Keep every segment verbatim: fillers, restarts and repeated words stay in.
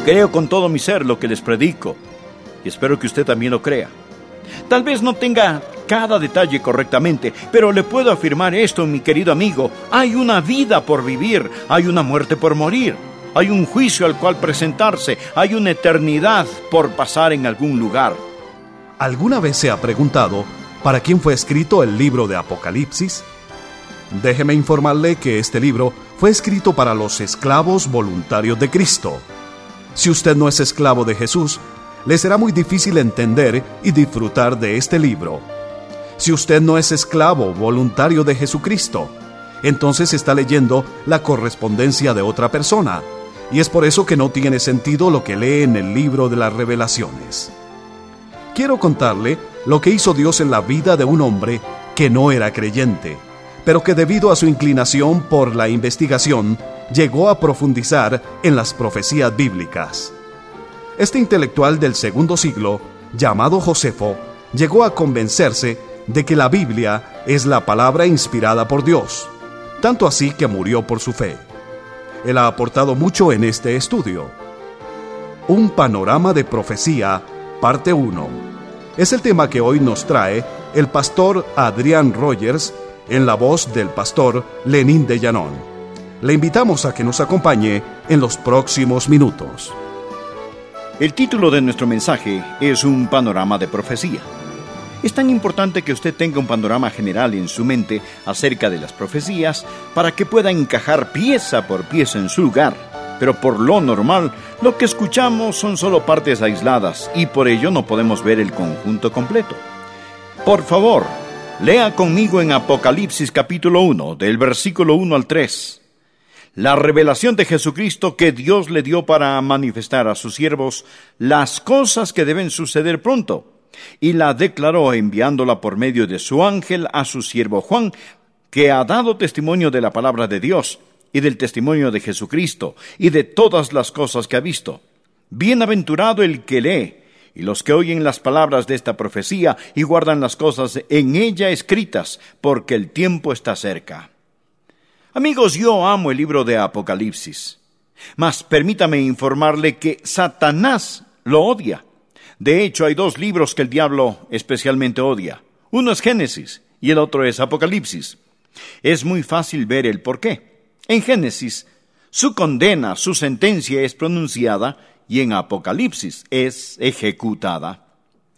Creo con todo mi ser lo que les predico, y espero que usted también lo crea. Tal vez no tenga cada detalle correctamente, pero le puedo afirmar esto, mi querido amigo: hay una vida por vivir, hay una muerte por morir, hay un juicio al cual presentarse, hay una eternidad por pasar en algún lugar. ¿Alguna vez se ha preguntado para quién fue escrito el libro de Apocalipsis? Déjeme informarle que este libro fue escrito para los esclavos voluntarios de Cristo. Si usted no es esclavo de Jesús, le será muy difícil entender y disfrutar de este libro. Si usted no es esclavo voluntario de Jesucristo, entonces está leyendo la correspondencia de otra persona, y es por eso que no tiene sentido lo que lee en el libro de las Revelaciones. Quiero contarle lo que hizo Dios en la vida de un hombre que no era creyente, pero que debido a su inclinación por la investigación, llegó a profundizar en las profecías bíblicas. Este intelectual del segundo siglo, llamado Josefo, llegó a convencerse de que la Biblia es la palabra inspirada por Dios, tanto así que murió por su fe. Él ha aportado mucho en este estudio. Un panorama de profecía, parte uno. Es el tema que hoy nos trae el pastor Adrián Rogers, en la voz del pastor Lenín de Llanón. Le invitamos a que nos acompañe en los próximos minutos. El título de nuestro mensaje es un panorama de profecía. Es tan importante que usted tenga un panorama general en su mente acerca de las profecías para que pueda encajar pieza por pieza en su lugar. Pero por lo normal, lo que escuchamos son solo partes aisladas y por ello no podemos ver el conjunto completo. Por favor, lea conmigo en Apocalipsis capítulo uno, del versículo uno al tres. La revelación de Jesucristo que Dios le dio para manifestar a sus siervos las cosas que deben suceder pronto, y la declaró enviándola por medio de su ángel a su siervo Juan, que ha dado testimonio de la palabra de Dios y del testimonio de Jesucristo y de todas las cosas que ha visto. Bienaventurado el que lee y los que oyen las palabras de esta profecía y guardan las cosas en ella escritas, porque el tiempo está cerca. Amigos, yo amo el libro de Apocalipsis, mas permítame informarle que Satanás lo odia. De hecho, hay dos libros que el diablo especialmente odia. Uno es Génesis y el otro es Apocalipsis. Es muy fácil ver el porqué. En Génesis, su condena, su sentencia es pronunciada, y en Apocalipsis es ejecutada.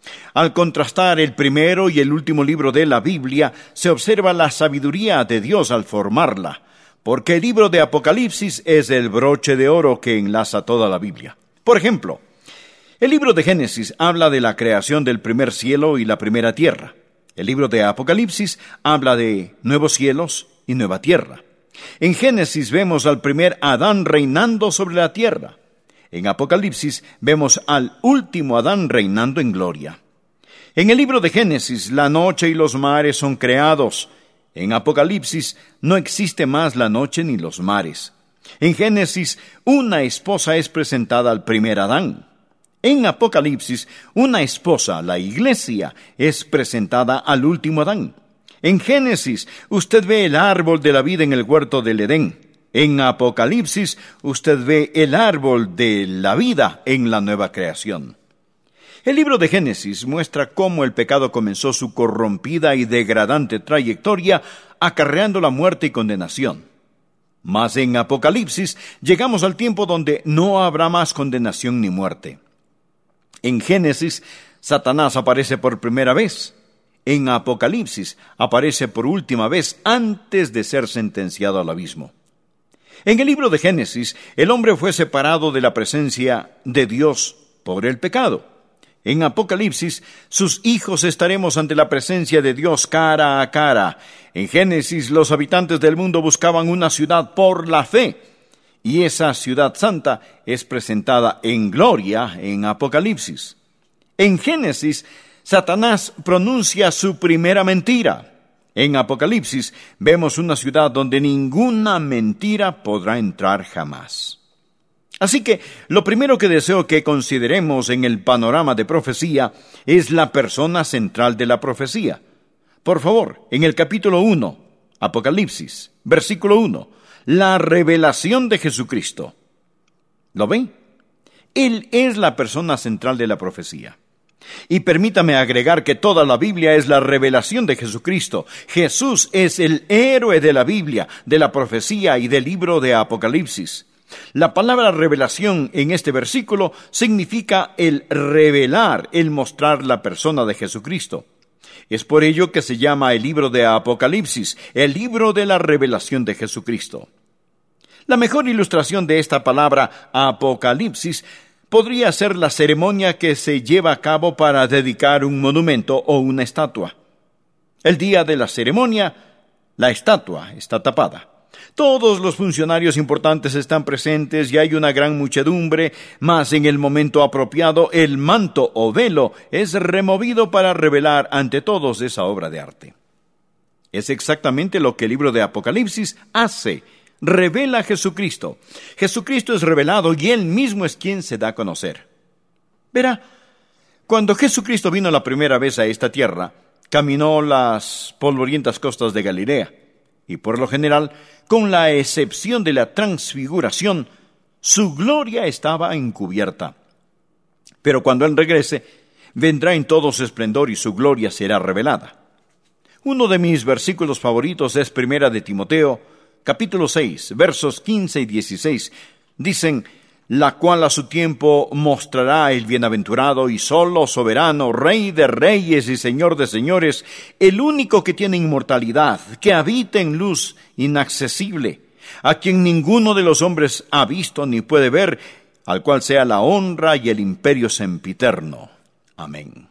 Al contrastar el primero y el último libro de la Biblia, se observa la sabiduría de Dios al formarla, porque el libro de Apocalipsis es el broche de oro que enlaza toda la Biblia. Por ejemplo, el libro de Génesis habla de la creación del primer cielo y la primera tierra. El libro de Apocalipsis habla de nuevos cielos y nueva tierra. En Génesis vemos al primer Adán reinando sobre la tierra. En Apocalipsis vemos al último Adán reinando en gloria. En el libro de Génesis, la noche y los mares son creados. En Apocalipsis no existe más la noche ni los mares. En Génesis, una esposa es presentada al primer Adán. En Apocalipsis, una esposa, la iglesia, es presentada al último Adán. En Génesis, usted ve el árbol de la vida en el huerto del Edén. En Apocalipsis, usted ve el árbol de la vida en la nueva creación. El libro de Génesis muestra cómo el pecado comenzó su corrompida y degradante trayectoria, acarreando la muerte y condenación. Mas en Apocalipsis llegamos al tiempo donde no habrá más condenación ni muerte. En Génesis, Satanás aparece por primera vez. En Apocalipsis aparece por última vez antes de ser sentenciado al abismo. En el libro de Génesis, el hombre fue separado de la presencia de Dios por el pecado. En Apocalipsis, sus hijos estaremos ante la presencia de Dios cara a cara. En Génesis, los habitantes del mundo buscaban una ciudad por la fe, y esa ciudad santa es presentada en gloria en Apocalipsis. En Génesis, Satanás pronuncia su primera mentira. En Apocalipsis vemos una ciudad donde ninguna mentira podrá entrar jamás. Así que lo primero que deseo que consideremos en el panorama de profecía es la persona central de la profecía. Por favor, en el capítulo uno, Apocalipsis, versículo uno, la revelación de Jesucristo. ¿Lo ven? Él es la persona central de la profecía. Y permítame agregar que toda la Biblia es la revelación de Jesucristo. Jesús es el héroe de la Biblia, de la profecía y del libro de Apocalipsis. La palabra revelación en este versículo significa el revelar, el mostrar la persona de Jesucristo. Es por ello que se llama el libro de Apocalipsis, el libro de la revelación de Jesucristo. La mejor ilustración de esta palabra Apocalipsis podría ser la ceremonia que se lleva a cabo para dedicar un monumento o una estatua. El día de la ceremonia, la estatua está tapada. Todos los funcionarios importantes están presentes y hay una gran muchedumbre, mas en el momento apropiado el manto o velo es removido para revelar ante todos esa obra de arte. Es exactamente lo que el libro de Apocalipsis hace. Revela a Jesucristo. Jesucristo es revelado y Él mismo es quien se da a conocer. Verá, cuando Jesucristo vino la primera vez a esta tierra, caminó las polvorientas costas de Galilea, y por lo general, con la excepción de la transfiguración, su gloria estaba encubierta. Pero cuando Él regrese, vendrá en todo su esplendor y su gloria será revelada. Uno de mis versículos favoritos es Primera de Timoteo, capítulo seis, versos quince y dieciséis. Dicen: la cual a su tiempo mostrará el bienaventurado y solo soberano, Rey de reyes y Señor de señores, el único que tiene inmortalidad, que habita en luz inaccesible, a quien ninguno de los hombres ha visto ni puede ver, al cual sea la honra y el imperio sempiterno. Amén.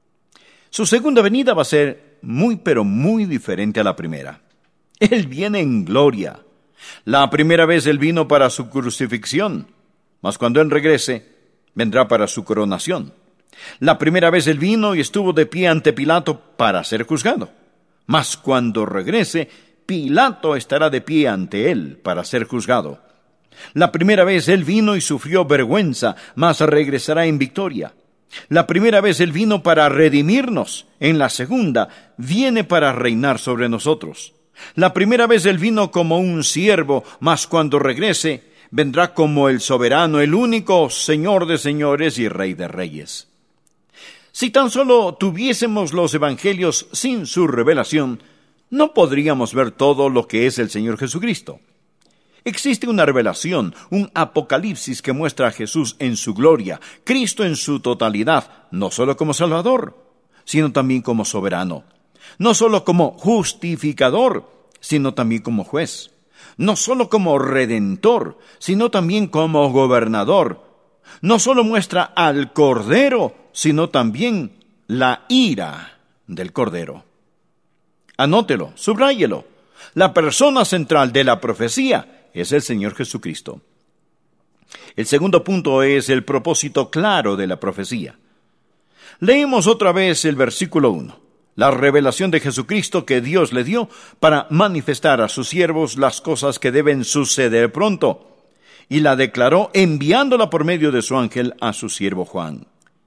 Su segunda venida va a ser muy pero muy diferente a la primera. Él viene en gloria. La primera vez Él vino para su crucifixión, mas cuando Él regrese, vendrá para su coronación. La primera vez Él vino y estuvo de pie ante Pilato para ser juzgado, mas cuando regrese, Pilato estará de pie ante Él para ser juzgado. La primera vez Él vino y sufrió vergüenza, mas regresará en victoria. La primera vez Él vino para redimirnos, en la segunda, viene para reinar sobre nosotros. La primera vez Él vino como un siervo, mas cuando regrese, vendrá como el soberano, el único Señor de señores y Rey de reyes. Si tan solo tuviésemos los evangelios sin su revelación, no podríamos ver todo lo que es el Señor Jesucristo. Existe una revelación, un apocalipsis que muestra a Jesús en su gloria, Cristo en su totalidad, no solo como Salvador, sino también como soberano. No solo como justificador, sino también como juez. No solo como redentor, sino también como gobernador. No solo muestra al Cordero, sino también la ira del Cordero. Anótelo, subráyelo. La persona central de la profecía es el Señor Jesucristo. El segundo punto es el propósito claro de la profecía. Leemos otra vez el versículo uno. La revelación de Jesucristo que Dios le dio para manifestar a sus siervos las cosas que deben suceder pronto, y la declaró enviándola por medio de su ángel a su siervo Juan.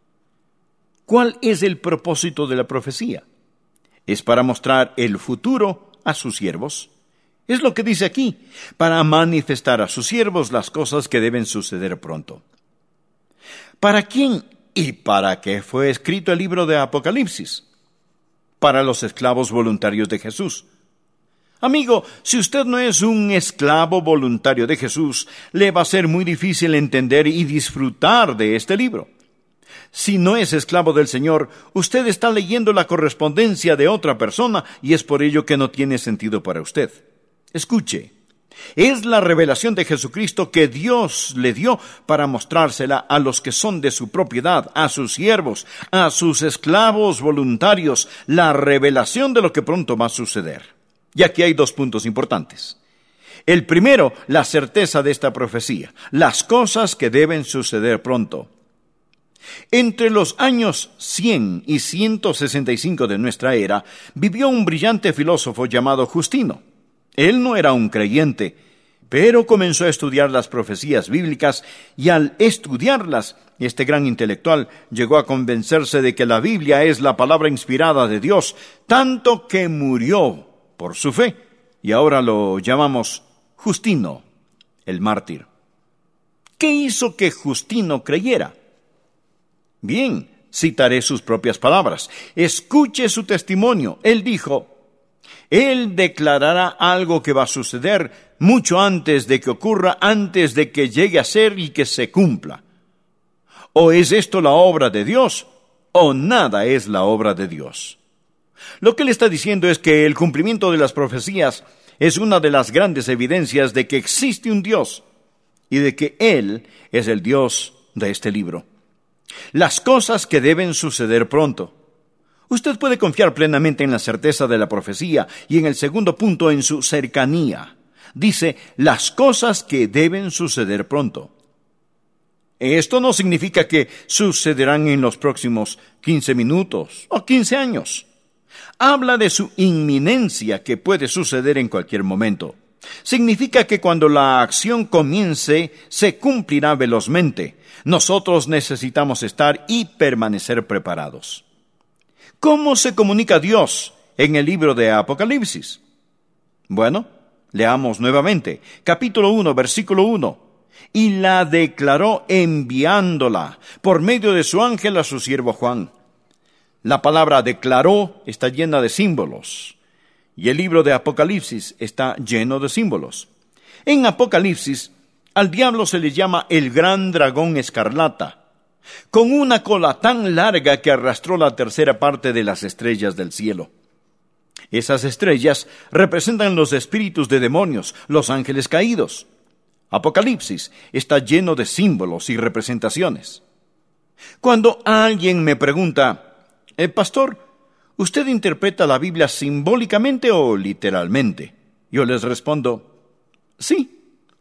¿Cuál es el propósito de la profecía? Es para mostrar el futuro a sus siervos. Es lo que dice aquí, para manifestar a sus siervos las cosas que deben suceder pronto. ¿Para quién y para qué fue escrito el libro de Apocalipsis? Para los esclavos voluntarios de Jesús. Amigo, si usted no es un esclavo voluntario de Jesús, le va a ser muy difícil entender y disfrutar de este libro. Si no es esclavo del Señor, usted está leyendo la correspondencia de otra persona y es por ello que no tiene sentido para usted. Escuche, es la revelación de Jesucristo que Dios le dio para mostrársela a los que son de su propiedad, a sus siervos, a sus esclavos voluntarios, la revelación de lo que pronto va a suceder. Y aquí hay dos puntos importantes. El primero, la certeza de esta profecía, las cosas que deben suceder pronto. Entre los años cien y ciento sesenta y cinco de nuestra era, vivió un brillante filósofo llamado Justino. Él no era un creyente, pero comenzó a estudiar las profecías bíblicas y al estudiarlas, este gran intelectual llegó a convencerse de que la Biblia es la palabra inspirada de Dios, tanto que murió por su fe, y ahora lo llamamos Justino, el mártir. ¿Qué hizo que Justino creyera? Bien, citaré sus propias palabras. Escuche su testimonio. Él dijo: Él declarará algo que va a suceder mucho antes de que ocurra, antes de que llegue a ser y que se cumpla. O es esto la obra de Dios, o nada es la obra de Dios. Lo que él está diciendo es que el cumplimiento de las profecías es una de las grandes evidencias de que existe un Dios y de que Él es el Dios de este libro. Las cosas que deben suceder pronto. Usted puede confiar plenamente en la certeza de la profecía y en el segundo punto en su cercanía. Dice, las cosas que deben suceder pronto. Esto no significa que sucederán en los próximos quince minutos o quince años. Habla de su inminencia, que puede suceder en cualquier momento. Significa que cuando la acción comience, se cumplirá velozmente. Nosotros necesitamos estar y permanecer preparados. ¿Cómo se comunica Dios en el libro de Apocalipsis? Bueno, leamos nuevamente, capítulo uno, versículo uno. Y la declaró enviándola por medio de su ángel a su siervo Juan. La palabra declaró está llena de símbolos, y el libro de Apocalipsis está lleno de símbolos. En Apocalipsis, al diablo se le llama el gran dragón escarlata, con una cola tan larga que arrastró la tercera parte de las estrellas del cielo. Esas estrellas representan los espíritus de demonios, los ángeles caídos. Apocalipsis está lleno de símbolos y representaciones. Cuando alguien me pregunta, Eh, pastor, ¿usted interpreta la Biblia simbólicamente o literalmente? Yo les respondo, sí,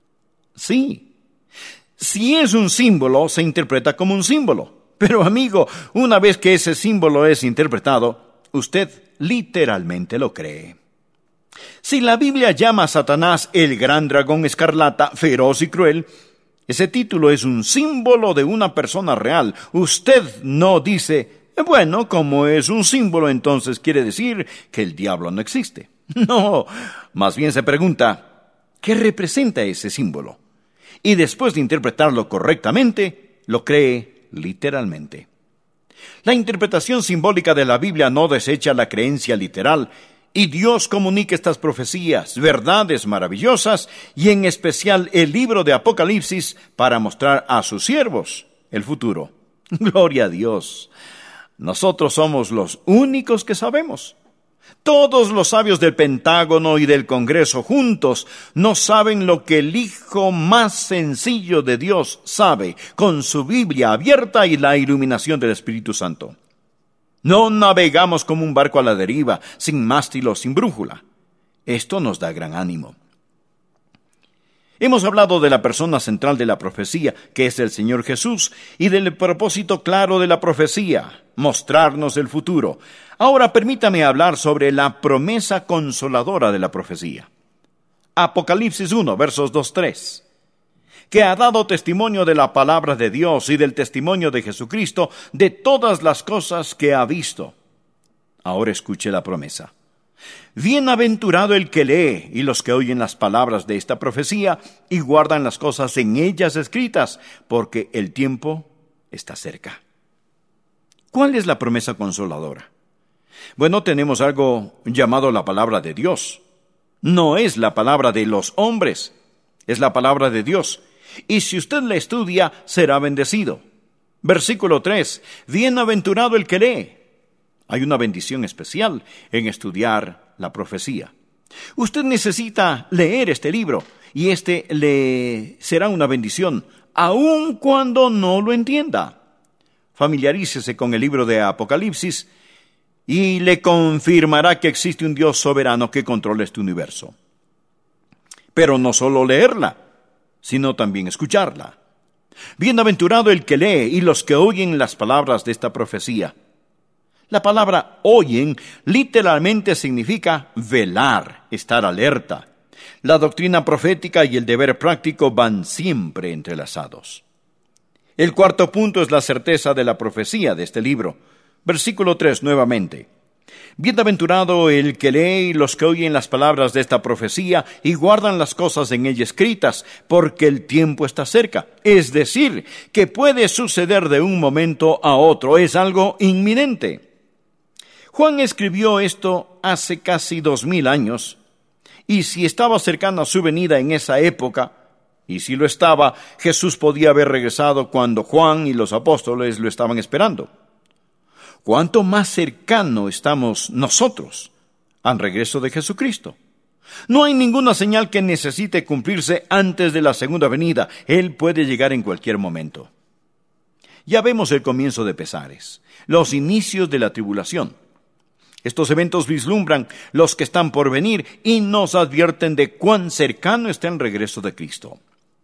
sí. Si es un símbolo, se interpreta como un símbolo. Pero amigo, una vez que ese símbolo es interpretado, usted literalmente lo cree. Si la Biblia llama a Satanás el gran dragón escarlata, feroz y cruel, ese título es un símbolo de una persona real. Usted no dice, bueno, como es un símbolo, entonces quiere decir que el diablo no existe. No, más bien se pregunta, ¿qué representa ese símbolo? Y después de interpretarlo correctamente, lo cree literalmente. La interpretación simbólica de la Biblia no desecha la creencia literal, y Dios comunica estas profecías, verdades maravillosas, y en especial el libro de Apocalipsis, para mostrar a sus siervos el futuro. Gloria a Dios. Nosotros somos los únicos que sabemos. Todos los sabios del Pentágono y del Congreso juntos no saben lo que el Hijo más sencillo de Dios sabe, con su Biblia abierta y la iluminación del Espíritu Santo. No navegamos como un barco a la deriva, sin mástil o sin brújula. Esto nos da gran ánimo. Hemos hablado de la persona central de la profecía, que es el Señor Jesús, y del propósito claro de la profecía, mostrarnos el futuro. Ahora permítame hablar sobre la promesa consoladora de la profecía. Apocalipsis uno, versos dos a tres. Que ha dado testimonio de la palabra de Dios y del testimonio de Jesucristo, de todas las cosas que ha visto. Ahora escuche la promesa. Bienaventurado el que lee y los que oyen las palabras de esta profecía y guardan las cosas en ellas escritas, porque el tiempo está cerca. ¿Cuál es la promesa consoladora? Bueno, tenemos algo llamado la palabra de Dios. No es la palabra de los hombres, es la palabra de Dios. Y si usted la estudia, será bendecido. Versículo tres. Bienaventurado el que lee. Hay una bendición especial en estudiar la profecía. Usted necesita leer este libro y este le será una bendición, aun cuando no lo entienda. Familiarícese con el libro de Apocalipsis y le confirmará que existe un Dios soberano que controla este universo. Pero no solo leerla, sino también escucharla. Bienaventurado el que lee y los que oyen las palabras de esta profecía. La palabra oyen literalmente significa velar, estar alerta. La doctrina profética y el deber práctico van siempre entrelazados. El cuarto punto es la certeza de la profecía de este libro. Versículo tres nuevamente. Bienaventurado el que lee y los que oyen las palabras de esta profecía y guardan las cosas en ella escritas, porque el tiempo está cerca. Es decir, que puede suceder de un momento a otro, es algo inminente. Juan escribió esto hace casi dos mil años, y si estaba cercana a su venida en esa época, y si lo estaba, Jesús podía haber regresado cuando Juan y los apóstoles lo estaban esperando. ¿Cuánto más cercano estamos nosotros al regreso de Jesucristo? No hay ninguna señal que necesite cumplirse antes de la segunda venida. Él puede llegar en cualquier momento. Ya vemos el comienzo de pesares, los inicios de la tribulación. Estos eventos vislumbran los que están por venir y nos advierten de cuán cercano está el regreso de Cristo.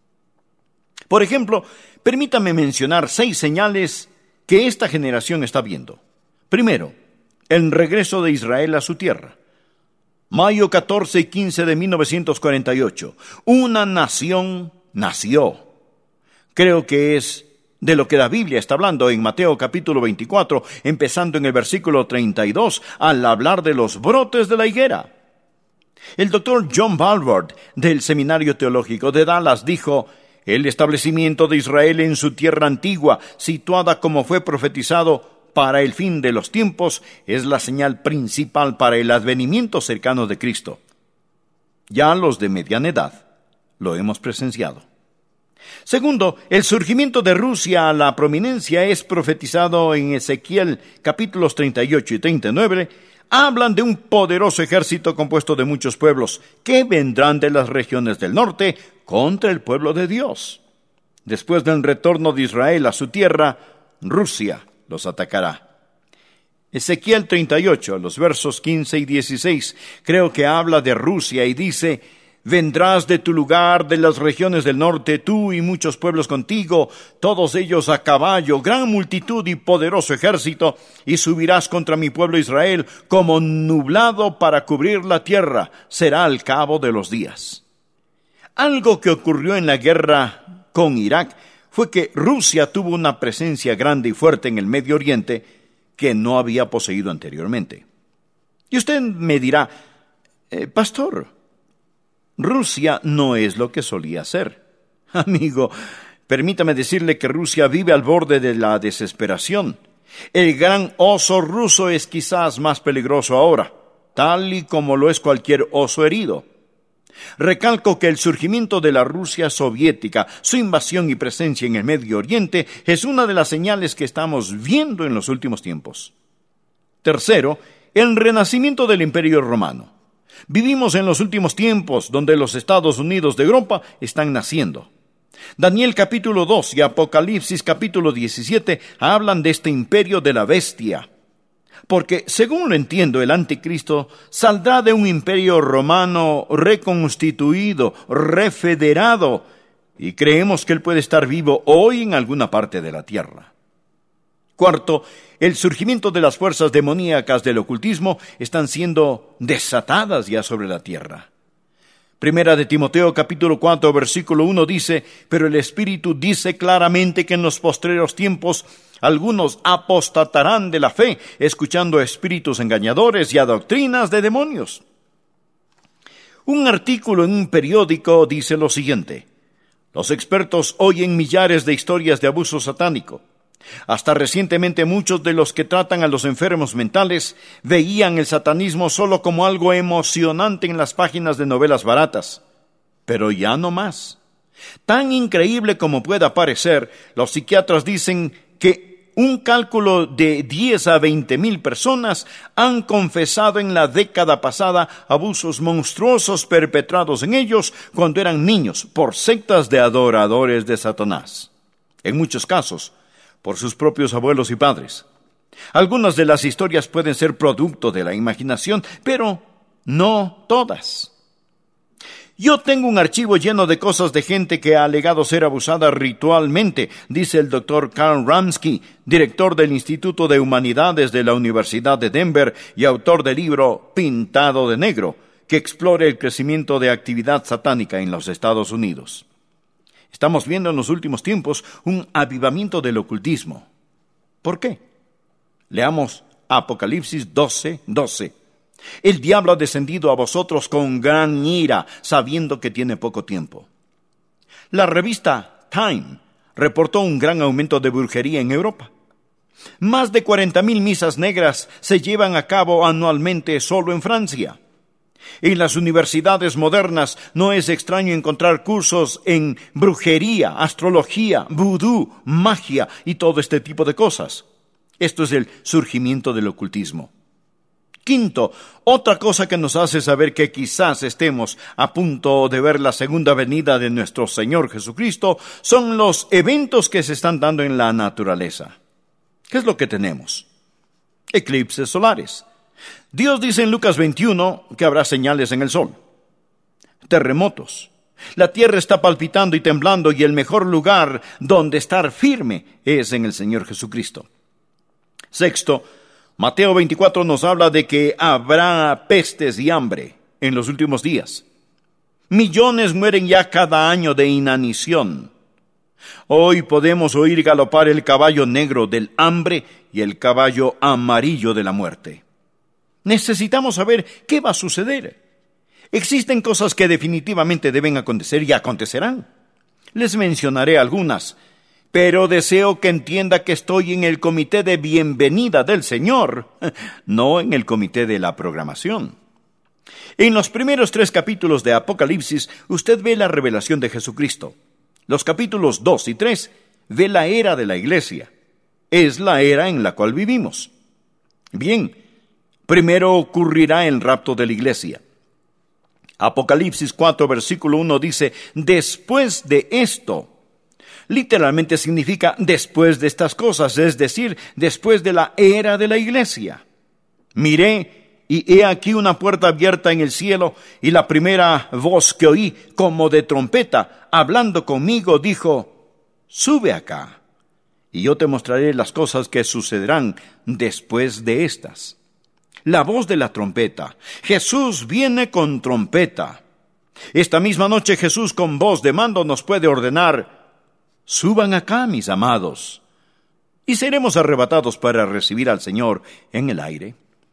Por ejemplo, permítame mencionar seis señales que esta generación está viendo. Primero, el regreso de Israel a su tierra. Mayo catorce y quince de mil novecientos cuarenta y ocho. Una nación nació. Creo que es de lo que la Biblia está hablando en Mateo capítulo veinticuatro, empezando en el versículo treinta y dos, al hablar de los brotes de la higuera. El doctor John Balvard, del Seminario Teológico de Dallas, dijo: el establecimiento de Israel en su tierra antigua, situada como fue profetizado para el fin de los tiempos, es la señal principal para el advenimiento cercano de Cristo. Ya los de mediana edad lo hemos presenciado. Segundo, el surgimiento de Rusia a la prominencia es profetizado en Ezequiel capítulos treinta y ocho y treinta y nueve. Hablan de un poderoso ejército compuesto de muchos pueblos que vendrán de las regiones del norte contra el pueblo de Dios. Después del retorno de Israel a su tierra, Rusia los atacará. Ezequiel treinta y ocho, los versos quince y dieciséis, creo que habla de Rusia y dice: vendrás de tu lugar, de las regiones del norte, tú y muchos pueblos contigo, todos ellos a caballo, gran multitud y poderoso ejército, y subirás contra mi pueblo Israel como nublado para cubrir la tierra, será al cabo de los días. Algo que ocurrió en la guerra con Irak fue que Rusia tuvo una presencia grande y fuerte en el Medio Oriente que no había poseído anteriormente. Y usted me dirá: eh, pastor, Rusia no es lo que solía ser. Amigo, permítame decirle que Rusia vive al borde de la desesperación. El gran oso ruso es quizás más peligroso ahora, tal y como lo es cualquier oso herido. Recalco que el surgimiento de la Rusia soviética, su invasión y presencia en el Medio Oriente, es una de las señales que estamos viendo en los últimos tiempos. Tercero, el renacimiento del Imperio Romano. Vivimos en los últimos tiempos donde los Estados Unidos de Europa están naciendo. Daniel capítulo dos y Apocalipsis capítulo diecisiete hablan de este imperio de la bestia. Porque, según lo entiendo, el anticristo saldrá de un imperio romano reconstituido, refederado, y creemos que él puede estar vivo hoy en alguna parte de la tierra. Cuarto, el surgimiento de las fuerzas demoníacas del ocultismo están siendo desatadas ya sobre la tierra. Primera de Timoteo capítulo cuatro versículo uno dice: pero el Espíritu dice claramente que en los postreros tiempos algunos apostatarán de la fe, escuchando a espíritus engañadores y a doctrinas de demonios. Un artículo en un periódico dice lo siguiente: los expertos oyen millares de historias de abuso satánico. Hasta recientemente muchos de los que tratan a los enfermos mentales veían el satanismo solo como algo emocionante en las páginas de novelas baratas. Pero ya no más. Tan increíble como pueda parecer, los psiquiatras dicen que un cálculo de diez a veinte mil personas han confesado en la década pasada abusos monstruosos perpetrados en ellos cuando eran niños por sectas de adoradores de Satanás. En muchos casos, por sus propios abuelos y padres. Algunas de las historias pueden ser producto de la imaginación, pero no todas. Yo tengo un archivo lleno de cosas de gente que ha alegado ser abusada ritualmente, dice el doctor Karl Ramsky, director del Instituto de Humanidades de la Universidad de Denver y autor del libro Pintado de Negro, que explora el crecimiento de actividad satánica en los Estados Unidos. Estamos viendo en los últimos tiempos un avivamiento del ocultismo. ¿Por qué? Leamos Apocalipsis doce, doce. El diablo ha descendido a vosotros con gran ira, sabiendo que tiene poco tiempo. La revista Time reportó un gran aumento de brujería en Europa. Más de cuarenta mil misas negras se llevan a cabo anualmente solo en Francia. En las universidades modernas no es extraño encontrar cursos en brujería, astrología, vudú, magia y todo este tipo de cosas. Esto es el surgimiento del ocultismo. Quinto, otra cosa que nos hace saber que quizás estemos a punto de ver la segunda venida de nuestro Señor Jesucristo son los eventos que se están dando en la naturaleza. ¿Qué es lo que tenemos? Eclipses solares. Dios dice en Lucas veintiuno que habrá señales en el sol. Terremotos. La tierra está palpitando y temblando y el mejor lugar donde estar firme es en el Señor Jesucristo. Sexto, Mateo veinticuatro nos habla de que habrá pestes y hambre en los últimos días. Millones mueren ya cada año de inanición. Hoy podemos oír galopar el caballo negro del hambre y el caballo amarillo de la muerte. Necesitamos saber qué va a suceder. Existen cosas que definitivamente deben acontecer y acontecerán. Les mencionaré algunas, pero deseo que entienda que estoy en el comité de bienvenida del Señor, no en el comité de la programación. En los primeros tres capítulos de Apocalipsis, usted ve la revelación de Jesucristo. Los capítulos dos y tres ve la era de la iglesia. Es la era en la cual vivimos. Bien, primero ocurrirá el rapto de la iglesia. Apocalipsis cuatro, versículo uno dice, después de esto. Literalmente significa después de estas cosas, es decir, después de la era de la iglesia. Miré, y he aquí una puerta abierta en el cielo, y la primera voz que oí, como de trompeta, hablando conmigo, dijo, sube acá, y yo te mostraré las cosas que sucederán después de estas. La voz de la trompeta. Jesús viene con trompeta. Esta misma noche Jesús con voz de mando nos puede ordenar, suban acá, mis amados, y seremos arrebatados para recibir al Señor en el aire.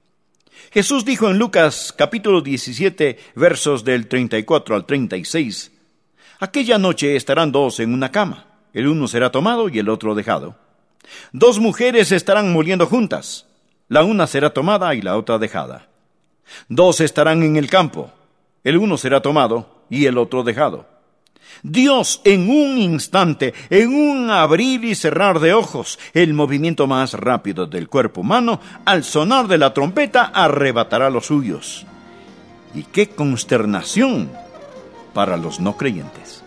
Jesús dijo en Lucas capítulo diecisiete, versos del treinta y cuatro al treinta y seis, aquella noche estarán dos en una cama, el uno será tomado y el otro dejado. Dos mujeres estarán muriendo juntas, la una será tomada y la otra dejada. Dos estarán en el campo, el uno será tomado y el otro dejado. Dios en un instante, en un abrir y cerrar de ojos, el movimiento más rápido del cuerpo humano, al sonar de la trompeta, arrebatará a los suyos. ¡Y qué consternación para los no creyentes!